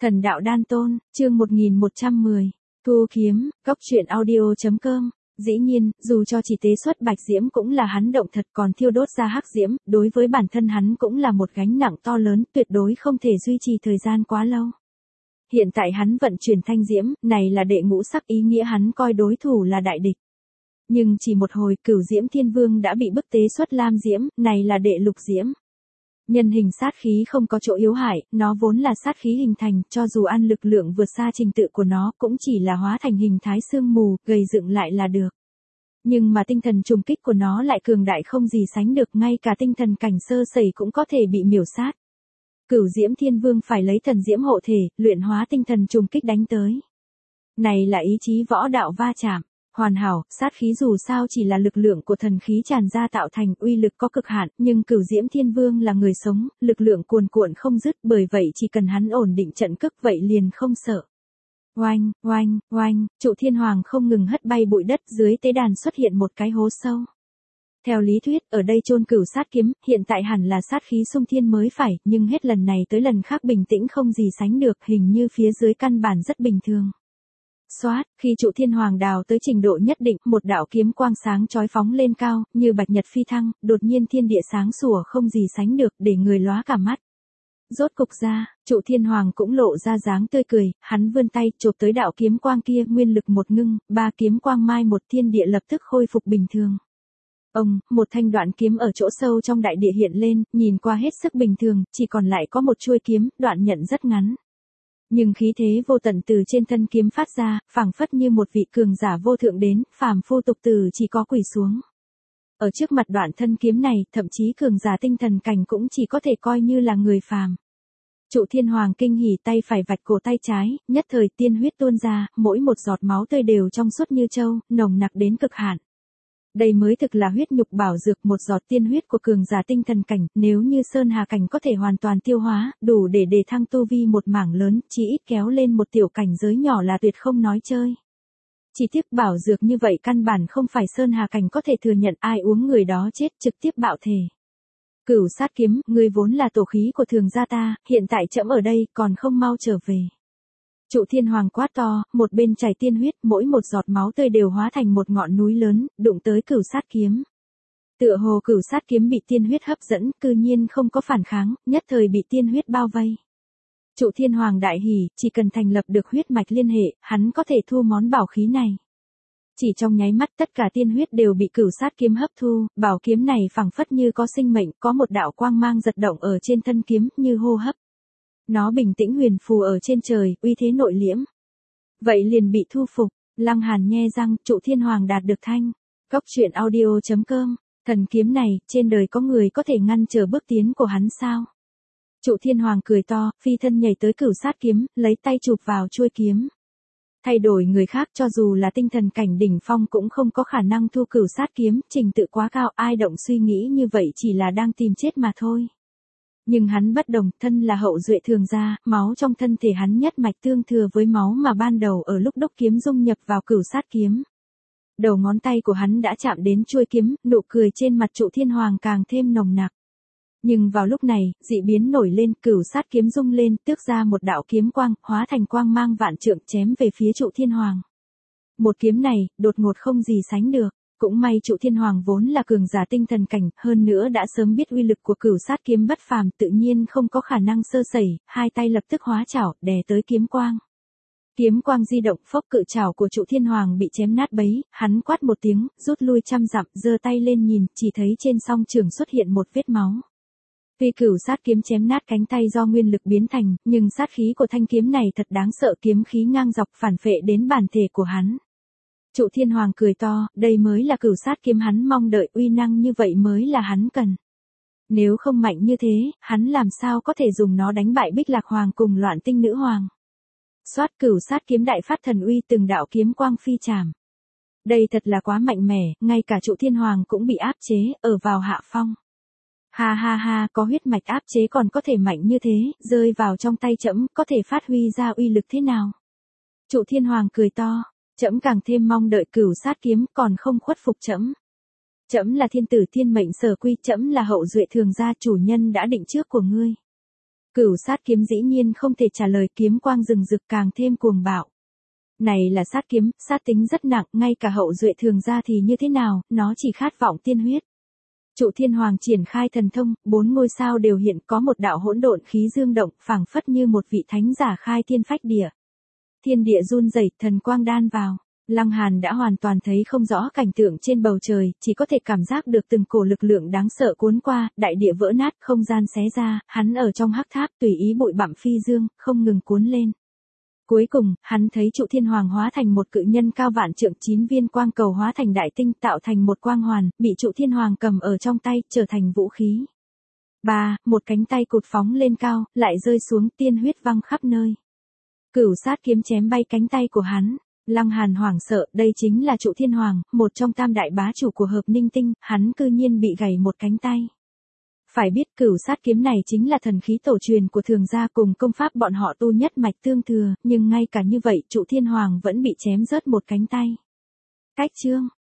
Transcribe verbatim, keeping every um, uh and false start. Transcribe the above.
Thần đạo đan tôn, chương một nghìn một trăm mười. Thu kiếm, góc truyện audio.com. Dĩ nhiên, dù cho chỉ tế xuất bạch diễm cũng là hắn động thật còn thiêu đốt ra hắc diễm, đối với bản thân hắn cũng là một gánh nặng to lớn, tuyệt đối không thể duy trì thời gian quá lâu. Hiện tại hắn vận chuyển thanh diễm, này là đệ ngũ sắc, ý nghĩa hắn coi đối thủ là đại địch. Nhưng chỉ một hồi, Cửu Diễm Thiên Vương đã bị bức tế xuất lam diễm, này là đệ lục diễm. Nhân hình sát khí không có chỗ yếu hại, nó vốn là sát khí hình thành, cho dù ăn lực lượng vượt xa trình tự của nó cũng chỉ là hóa thành hình thái sương mù, gầy dựng lại là được. Nhưng mà tinh thần trùng kích của nó lại cường đại không gì sánh được, ngay cả tinh thần cảnh sơ sẩy cũng có thể bị miểu sát. Cửu Diễm Thiên Vương phải lấy thần diễm hộ thể, luyện hóa tinh thần trùng kích đánh tới. Này là ý chí võ đạo va chạm. Hoàn hảo, sát khí dù sao chỉ là lực lượng của thần khí tràn ra tạo thành, uy lực có cực hạn, nhưng Cửu Diễm Thiên Vương là người sống, lực lượng cuồn cuộn không dứt, bởi vậy chỉ cần hắn ổn định trận cước vậy liền không sợ. Oanh, oanh, oanh, Trụ Thiên Hoàng không ngừng hất bay bụi đất, dưới tế đàn xuất hiện một cái hố sâu. Theo lý thuyết, ở đây chôn cửu sát kiếm, hiện tại hẳn là sát khí xung thiên mới phải, nhưng hết lần này tới lần khác bình tĩnh không gì sánh được, hình như phía dưới căn bản rất bình thường. Xoát, khi Trụ Thiên Hoàng đào tới trình độ nhất định, một đạo kiếm quang sáng chói phóng lên cao, như bạch nhật phi thăng, đột nhiên thiên địa sáng sủa không gì sánh được, để người lóa cả mắt. Rốt cục ra, Trụ Thiên Hoàng cũng lộ ra dáng tươi cười, hắn vươn tay, chộp tới đạo kiếm quang kia, nguyên lực một ngưng, ba kiếm quang mai một thiên địa lập tức khôi phục bình thường. Ông, một thanh đoạn kiếm ở chỗ sâu trong đại địa hiện lên, nhìn qua hết sức bình thường, chỉ còn lại có một chuôi kiếm, đoạn nhận rất ngắn. Nhưng khí thế vô tận từ trên thân kiếm phát ra, phảng phất như một vị cường giả vô thượng đến, phàm phu tục tử chỉ có quỳ xuống. Ở trước mặt đoạn thân kiếm này, thậm chí cường giả tinh thần cảnh cũng chỉ có thể coi như là người phàm. Trụ Thiên Hoàng kinh hỉ, tay phải vạch cổ tay trái, nhất thời tiên huyết tuôn ra, mỗi một giọt máu tươi đều trong suốt như châu, nồng nặc đến cực hạn. Đây mới thực là huyết nhục bảo dược, một giọt tiên huyết của cường giả tinh thần cảnh, nếu như Sơn Hà cảnh có thể hoàn toàn tiêu hóa, đủ để đề thăng tu vi một mảng lớn, chỉ ít kéo lên một tiểu cảnh giới nhỏ là tuyệt không nói chơi. Chỉ tiếp bảo dược như vậy căn bản không phải Sơn Hà cảnh có thể thừa nhận, ai uống người đó chết, trực tiếp bạo thể. Cửu sát kiếm, ngươi vốn là tổ khí của thường gia ta, hiện tại trẫm ở đây, còn không mau trở về. Trụ Thiên Hoàng quát to, một bên chảy tiên huyết, mỗi một giọt máu tươi đều hóa thành một ngọn núi lớn, đụng tới cửu sát kiếm. Tựa hồ cửu sát kiếm bị tiên huyết hấp dẫn, cư nhiên không có phản kháng, nhất thời bị tiên huyết bao vây. Trụ Thiên Hoàng đại hỉ, chỉ cần thành lập được huyết mạch liên hệ, hắn có thể thu món bảo khí này. Chỉ trong nháy mắt tất cả tiên huyết đều bị cửu sát kiếm hấp thu, bảo kiếm này phảng phất như có sinh mệnh, có một đạo quang mang giật động ở trên thân kiếm, như hô hấp. Nó bình tĩnh huyền phù ở trên trời, uy thế nội liễm. Vậy liền bị thu phục, Lăng Hàn nhe răng, Trụ Thiên Hoàng đạt được thanh. Góc truyện audio.com, thần kiếm này, trên đời có người có thể ngăn trở bước tiến của hắn sao? Trụ Thiên Hoàng cười to, phi thân nhảy tới cửu sát kiếm, lấy tay chụp vào chuôi kiếm. Thay đổi người khác cho dù là tinh thần cảnh đỉnh phong cũng không có khả năng thu cửu sát kiếm, trình tự quá cao, ai động suy nghĩ như vậy chỉ là đang tìm chết mà thôi. Nhưng hắn bất đồng, thân là hậu duệ thường gia, máu trong thân thể hắn nhất mạch tương thừa với máu mà ban đầu ở lúc đúc kiếm dung nhập vào cửu sát kiếm. Đầu ngón tay của hắn đã chạm đến chuôi kiếm, nụ cười trên mặt Trụ Thiên Hoàng càng thêm nồng nặc. Nhưng vào lúc này, dị biến nổi lên, cửu sát kiếm rung lên, tước ra một đạo kiếm quang, hóa thành quang mang vạn trượng chém về phía Trụ Thiên Hoàng. Một kiếm này, đột ngột không gì sánh được. Cũng may Trụ Thiên Hoàng vốn là cường giả tinh thần cảnh, hơn nữa đã sớm biết uy lực của cửu sát kiếm bất phàm, tự nhiên không có khả năng sơ sẩy, hai tay lập tức hóa chảo, đè tới kiếm quang. Kiếm quang di động, phốc, cự chảo của Trụ Thiên Hoàng bị chém nát bấy, hắn quát một tiếng, rút lui trăm dặm, giơ tay lên nhìn, chỉ thấy trên song trường xuất hiện một vết máu. Tuy cửu sát kiếm chém nát cánh tay do nguyên lực biến thành, nhưng sát khí của thanh kiếm này thật đáng sợ, kiếm khí ngang dọc phản phệ đến bản thể của hắn. Trụ Thiên Hoàng cười to, đây mới là cửu sát kiếm hắn mong đợi, uy năng như vậy mới là hắn cần. Nếu không mạnh như thế, hắn làm sao có thể dùng nó đánh bại Bích Lạc Hoàng cùng Loạn Tinh Nữ Hoàng. Xoát, cửu sát kiếm đại phát thần uy, từng đạo kiếm quang phi chảm. Đây thật là quá mạnh mẽ, ngay cả Trụ Thiên Hoàng cũng bị áp chế, ở vào hạ phong. Ha ha ha, có huyết mạch áp chế còn có thể mạnh như thế, rơi vào trong tay trẫm, có thể phát huy ra uy lực thế nào? Trụ Thiên Hoàng cười to. Trẫm càng thêm mong đợi cửu sát kiếm, còn không khuất phục trẫm. Trẫm là thiên tử thiên mệnh sở quy, trẫm là hậu duệ thường gia, chủ nhân đã định trước của ngươi. Cửu sát kiếm dĩ nhiên không thể trả lời, kiếm quang rừng rực càng thêm cuồng bạo. Này là sát kiếm, sát tính rất nặng, ngay cả hậu duệ thường ra thì như thế nào, nó chỉ khát vọng tiên huyết. Trụ Thiên Hoàng triển khai thần thông, bốn ngôi sao đều hiện, có một đạo hỗn độn khí dương động, phảng phất như một vị thánh giả khai thiên phách địa. Thiên địa run rẩy, thần quang đan vào. Lăng Hàn đã hoàn toàn thấy không rõ cảnh tượng trên bầu trời, chỉ có thể cảm giác được từng cổ lực lượng đáng sợ cuốn qua, đại địa vỡ nát, không gian xé ra, hắn ở trong hắc tháp tùy ý bụi bặm phi dương, không ngừng cuốn lên. Cuối cùng, hắn thấy Trụ Thiên Hoàng hóa thành một cự nhân cao vạn trượng, chín viên quang cầu hóa thành đại tinh tạo thành một quang hoàn, bị Trụ Thiên Hoàng cầm ở trong tay, trở thành vũ khí. Ba, một cánh tay cụt phóng lên cao, lại rơi xuống, tiên huyết văng khắp nơi. Cửu sát kiếm chém bay cánh tay của hắn. Lăng Hàn hoảng sợ, đây chính là Trụ Thiên Hoàng, một trong tam đại bá chủ của Hợp Ninh Tinh, hắn cư nhiên bị gãy một cánh tay. Phải biết cửu sát kiếm này chính là thần khí tổ truyền của thường gia, cùng công pháp bọn họ tu nhất mạch tương thừa, nhưng ngay cả như vậy Trụ Thiên Hoàng vẫn bị chém rớt một cánh tay. Cách chương